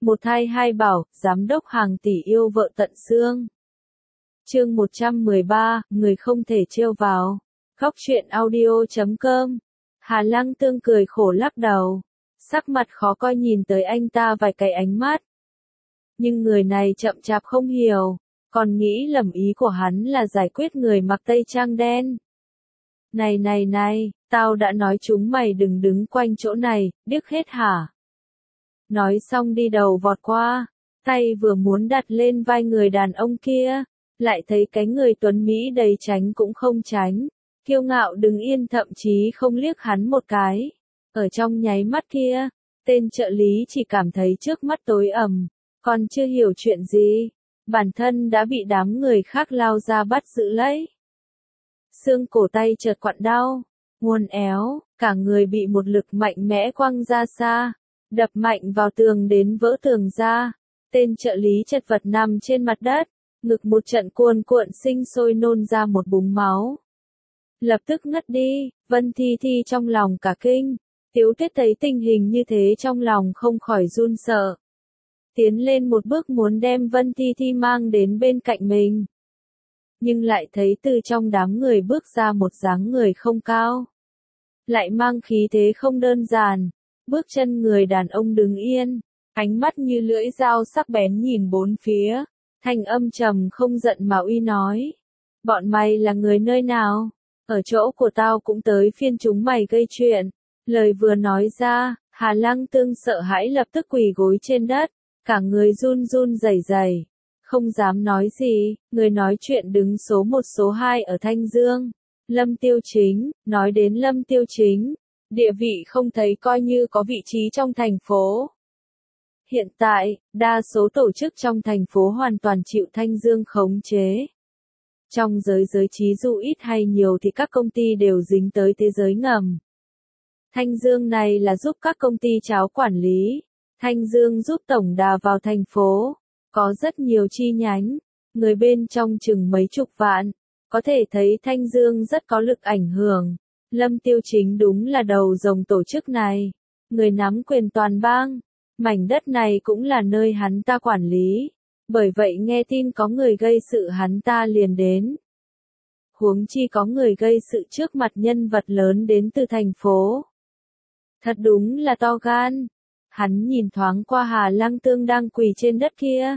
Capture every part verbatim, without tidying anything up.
Một thai hai bảo, giám đốc hàng tỷ yêu vợ tận xương. Chương một trăm mười ba, người không thể trêu vào. Góc truyện audio chấm com. Hà Lăng Tương cười khổ lắc đầu. Sắc mặt khó coi nhìn tới anh ta vài cái ánh mắt. Nhưng người này chậm chạp không hiểu, còn nghĩ lầm ý của hắn là giải quyết người mặc tây trang đen. Này này này, tao đã nói chúng mày đừng đứng quanh chỗ này, điếc hết hả? Nói xong đi đầu vọt qua, tay vừa muốn đặt lên vai người đàn ông kia, lại thấy cái người tuấn Mỹ đầy tránh cũng không tránh, kiêu ngạo đứng yên thậm chí không liếc hắn một cái. Ở trong nháy mắt kia, tên trợ lý chỉ cảm thấy trước mắt tối ầm, còn chưa hiểu chuyện gì, bản thân đã bị đám người khác lao ra bắt giữ lấy. Xương cổ tay chợt quặn đau, uốn éo, cả người bị một lực mạnh mẽ quăng ra xa, đập mạnh vào tường đến vỡ tường ra. Tên trợ lý chật vật nằm trên mặt đất, ngực một trận cuồn cuộn sinh sôi nôn ra một búng máu. Lập tức ngất đi, Vân Thi Thi trong lòng cả kinh, Tiếu Tuyết thấy tình hình như thế trong lòng không khỏi run sợ. Tiến lên một bước muốn đem Vân Thi Thi mang đến bên cạnh mình. Nhưng lại thấy từ trong đám người bước ra một dáng người không cao. Lại mang khí thế không đơn giản, bước chân người đàn ông đứng yên, ánh mắt như lưỡi dao sắc bén nhìn bốn phía, thanh âm trầm không giận mà uy nói. Bọn mày là người nơi nào? Ở chỗ của tao cũng tới phiên chúng mày gây chuyện. Lời vừa nói ra, Hà Lăng Tương sợ hãi lập tức quỳ gối trên đất, cả người run run rẩy rẩy, không dám nói gì. Người nói chuyện đứng số một số hai ở Thanh Dương, Lâm Tiêu Chính. Nói đến Lâm Tiêu Chính, địa vị không thấy coi như có vị trí trong thành phố. Hiện tại, đa số tổ chức trong thành phố hoàn toàn chịu Thanh Dương khống chế. Trong giới giới trí dù ít hay nhiều thì các công ty đều dính tới thế giới ngầm. Thanh Dương này là giúp các công ty cháo quản lý. Thanh Dương giúp tổng đà vào thành phố. Có rất nhiều chi nhánh. Người bên trong chừng mấy chục vạn. Có thể thấy Thanh Dương rất có lực ảnh hưởng. Lâm Tiêu Chính đúng là đầu rồng tổ chức này. Người nắm quyền toàn bang. Mảnh đất này cũng là nơi hắn ta quản lý. Bởi vậy nghe tin có người gây sự hắn ta liền đến. Huống chi có người gây sự trước mặt nhân vật lớn đến từ thành phố. Thật đúng là to gan. Hắn nhìn thoáng qua Hà Lăng Tương đang quỳ trên đất kia.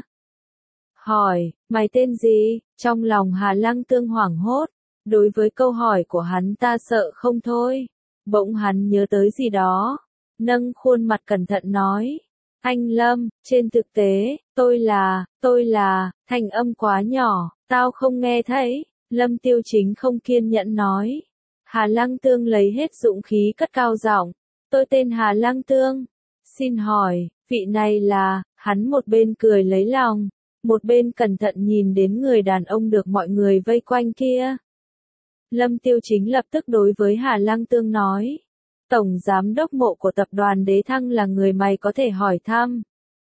Hỏi, mày tên gì? Trong lòng Hà Lăng Tương hoảng hốt. Đối với câu hỏi của hắn ta sợ không thôi. Bỗng hắn nhớ tới gì đó. Nâng khuôn mặt cẩn thận nói. Anh Lâm, trên thực tế, tôi là, tôi là, thanh âm quá nhỏ, tao không nghe thấy. Lâm Tiêu Chính không kiên nhẫn nói. Hà Lăng Tương lấy hết dũng khí cất cao giọng. Tôi tên Hà Lăng Tương. Xin hỏi, vị này là, hắn một bên cười lấy lòng, một bên cẩn thận nhìn đến người đàn ông được mọi người vây quanh kia. Lâm Tiêu Chính lập tức đối với Hà Lăng Tương nói. Tổng giám đốc mộ của tập đoàn Đế Thăng là người mày có thể hỏi thăm.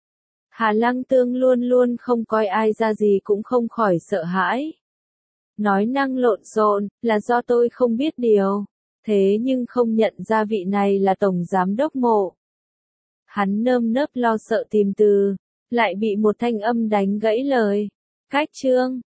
Hà Lăng Tương luôn luôn không coi ai ra gì cũng không khỏi sợ hãi. Nói năng lộn xộn, là do tôi không biết điều. Thế nhưng không nhận ra vị này là tổng giám đốc mộ. Hắn nơm nớp lo sợ tìm từ, lại bị một thanh âm đánh gãy lời. Cách chương,